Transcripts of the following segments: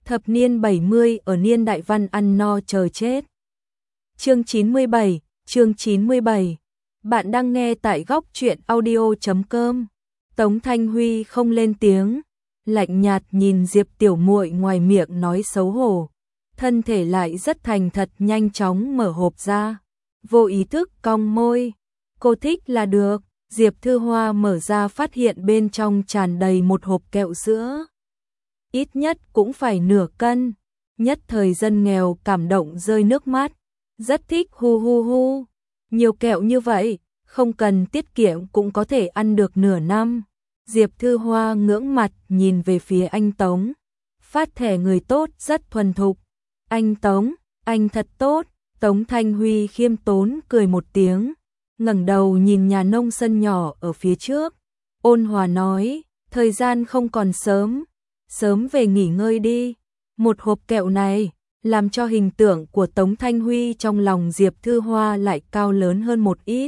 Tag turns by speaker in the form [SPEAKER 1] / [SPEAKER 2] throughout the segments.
[SPEAKER 1] Thập niên 70 ở niên đại văn ăn no chờ chết. Chương 97. Bạn đang nghe tại góc truyện audio.com. Tống Thanh Huy không lên tiếng, lạnh nhạt nhìn Diệp Tiểu Muội ngoài miệng nói xấu hổ, thân thể lại rất thành thật nhanh chóng mở hộp ra, vô ý thức cong môi. Cô thích là được. Diệp Thư Hoa mở ra phát hiện bên trong tràn đầy một hộp kẹo sữa. Ít nhất cũng phải nửa cân. Nhất thời dân nghèo cảm động rơi nước mắt. Rất thích hu hu hu. Nhiều kẹo như vậy, không cần tiết kiệm cũng có thể ăn được nửa năm. Diệp Thư Hoa ngưỡng mặt nhìn về phía anh Tống. Phát thẻ người tốt rất thuần thục. Anh Tống, anh thật tốt. Tống Thanh Huy khiêm tốn cười một tiếng, ngẩng đầu nhìn nhà nông sân nhỏ ở phía trước, ôn hòa nói, thời gian không còn sớm, sớm về nghỉ ngơi đi. Một hộp kẹo này, làm cho hình tượng của Tống Thanh Huy trong lòng Diệp Thư Hoa lại cao lớn hơn một ít.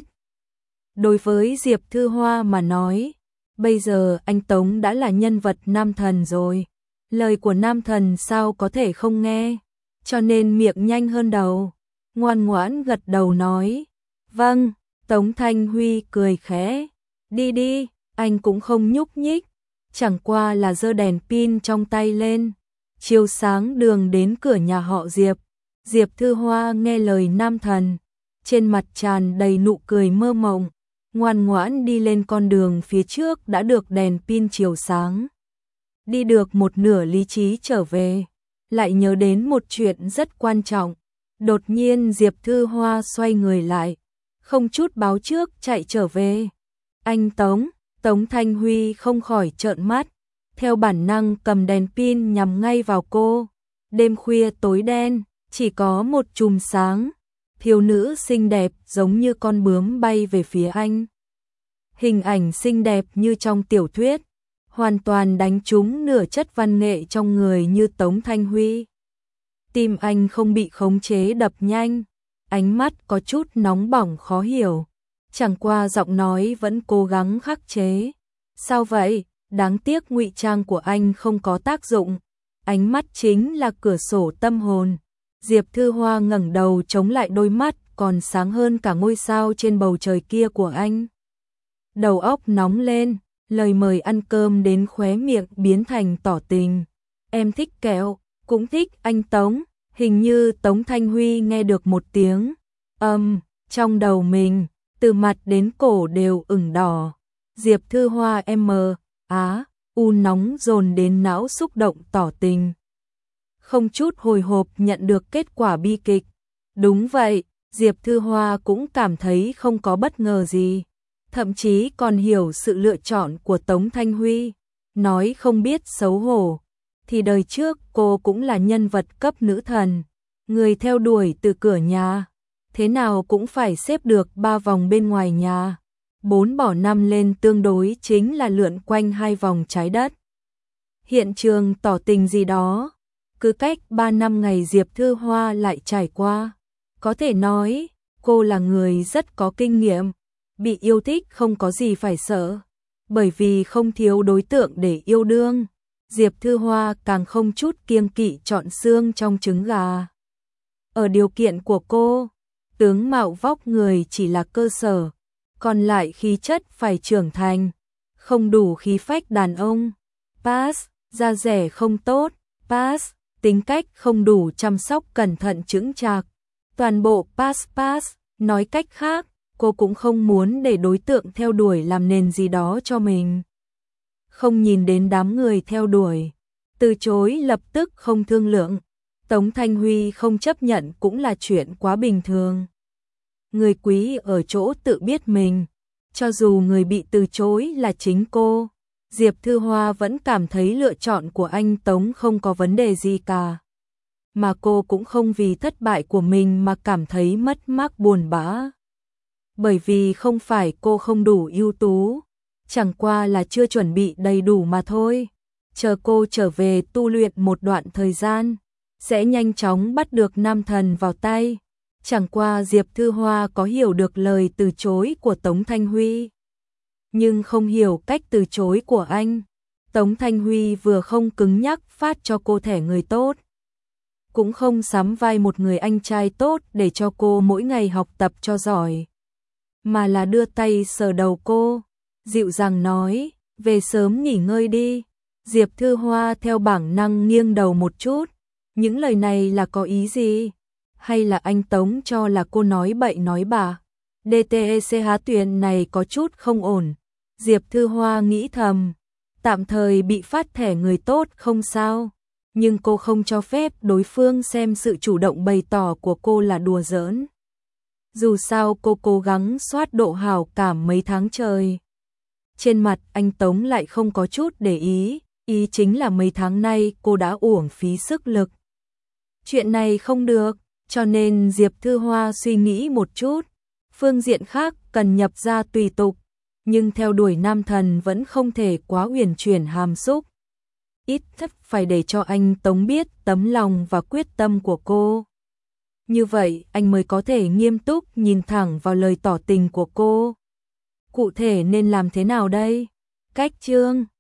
[SPEAKER 1] Đối với Diệp Thư Hoa mà nói, bây giờ anh Tống đã là nhân vật nam thần rồi, lời của nam thần sao có thể không nghe, cho nên miệng nhanh hơn đầu, ngoan ngoãn gật đầu nói, vâng. Tống Thanh Huy cười khẽ, đi đi, anh cũng không nhúc nhích, chẳng qua là giơ đèn pin trong tay lên, chiếu sáng đường đến cửa nhà họ Diệp. Diệp Thư Hoa nghe lời nam thần, trên mặt tràn đầy nụ cười mơ mộng, ngoan ngoãn đi lên con đường phía trước đã được đèn pin chiếu sáng. Đi được một nửa lý trí trở về, lại nhớ đến một chuyện rất quan trọng, đột nhiên Diệp Thư Hoa xoay người lại, không chút báo trước chạy trở về. Anh Tống, Tống Thanh Huy không khỏi trợn mắt, theo bản năng cầm đèn pin nhắm ngay vào cô. Đêm khuya tối đen, chỉ có một chùm sáng, thiếu nữ xinh đẹp giống như con bướm bay về phía anh. Hình ảnh xinh đẹp như trong tiểu thuyết, hoàn toàn đánh trúng nửa chất văn nghệ trong người như Tống Thanh Huy. Tim anh không bị khống chế đập nhanh, ánh mắt có chút nóng bỏng khó hiểu, chẳng qua giọng nói vẫn cố gắng khắc chế. Sao vậy? Đáng tiếc ngụy trang của anh không có tác dụng, ánh mắt chính là cửa sổ tâm hồn. Diệp Thư Hoa ngẩng đầu chống lại đôi mắt còn sáng hơn cả ngôi sao trên bầu trời kia của anh. Đầu óc nóng lên, lời mời ăn cơm đến khóe miệng biến thành tỏ tình. Em thích kẹo, cũng thích anh Tống. Hình như Tống Thanh Huy nghe được một tiếng trong đầu mình, từ mặt đến cổ đều ửng đỏ. Diệp Thư Hoa nóng dồn đến não xúc động tỏ tình. Không chút hồi hộp nhận được kết quả bi kịch. Đúng vậy, Diệp Thư Hoa cũng cảm thấy không có bất ngờ gì, thậm chí còn hiểu sự lựa chọn của Tống Thanh Huy. Nói không biết xấu hổ, thì đời trước cô cũng là nhân vật cấp nữ thần, người theo đuổi từ cửa nhà, thế nào cũng phải xếp được 3 vòng bên ngoài nhà, 4 bỏ 5 lên tương đối chính là lượn quanh 2 vòng trái đất. Hiện trường tỏ tình gì đó, cứ cách 3 năm ngày Diệp Thư Hoa lại trải qua. Có thể nói, cô là người rất có kinh nghiệm, bị yêu thích không có gì phải sợ, bởi vì không thiếu đối tượng để yêu đương. Diệp Thư Hoa càng không chút kiêng kỵ chọn xương trong trứng gà. Ở điều kiện của cô, tướng mạo vóc người chỉ là cơ sở, còn lại khí chất phải trưởng thành, không đủ khí phách đàn ông. Pass, da rẻ không tốt. Pass, tính cách không đủ chăm sóc cẩn thận chững chạc. Toàn bộ pass. Nói cách khác, cô cũng không muốn để đối tượng theo đuổi làm nền gì đó cho mình. Không nhìn đến đám người theo đuổi, từ chối lập tức không thương lượng. Tống Thanh Huy không chấp nhận cũng là chuyện quá bình thường. Người quý ở chỗ tự biết mình, cho dù người bị từ chối là chính cô, Diệp Thư Hoa vẫn cảm thấy lựa chọn của anh Tống không có vấn đề gì cả. Mà cô cũng không vì thất bại của mình mà cảm thấy mất mát buồn bã. Bởi vì không phải cô không đủ ưu tú, chẳng qua là chưa chuẩn bị đầy đủ mà thôi. Chờ cô trở về tu luyện một đoạn thời gian, sẽ nhanh chóng bắt được nam thần vào tay. Chẳng qua Diệp Thư Hoa có hiểu được lời từ chối của Tống Thanh Huy, nhưng không hiểu cách từ chối của anh. Tống Thanh Huy vừa không cứng nhắc phát cho cô thẻ người tốt, cũng không sắm vai một người anh trai tốt để cho cô mỗi ngày học tập cho giỏi, mà là đưa tay sờ đầu cô, dịu dàng nói, về sớm nghỉ ngơi đi. Diệp Thư Hoa theo bản năng nghiêng đầu một chút, những lời này là có ý gì? Hay là anh Tống cho là cô nói bậy nói bạ? DTECH tuyển này có chút không ổn. Diệp Thư Hoa nghĩ thầm, tạm thời bị phát thẻ người tốt không sao, nhưng cô không cho phép đối phương xem sự chủ động bày tỏ của cô là đùa giỡn. Dù sao cô cố gắng soát độ hảo cảm mấy tháng trời. Trên mặt anh Tống lại không có chút để ý, ý chính là mấy tháng nay cô đã uổng phí sức lực. Chuyện này không được, cho nên Diệp Thư Hoa suy nghĩ một chút. Phương diện khác cần nhập ra tùy tục, nhưng theo đuổi nam thần vẫn không thể quá uyển chuyển hàm xúc. Ít nhất phải để cho anh Tống biết tấm lòng và quyết tâm của cô. Như vậy anh mới có thể nghiêm túc nhìn thẳng vào lời tỏ tình của cô. Cụ thể nên làm thế nào đây? Cách chương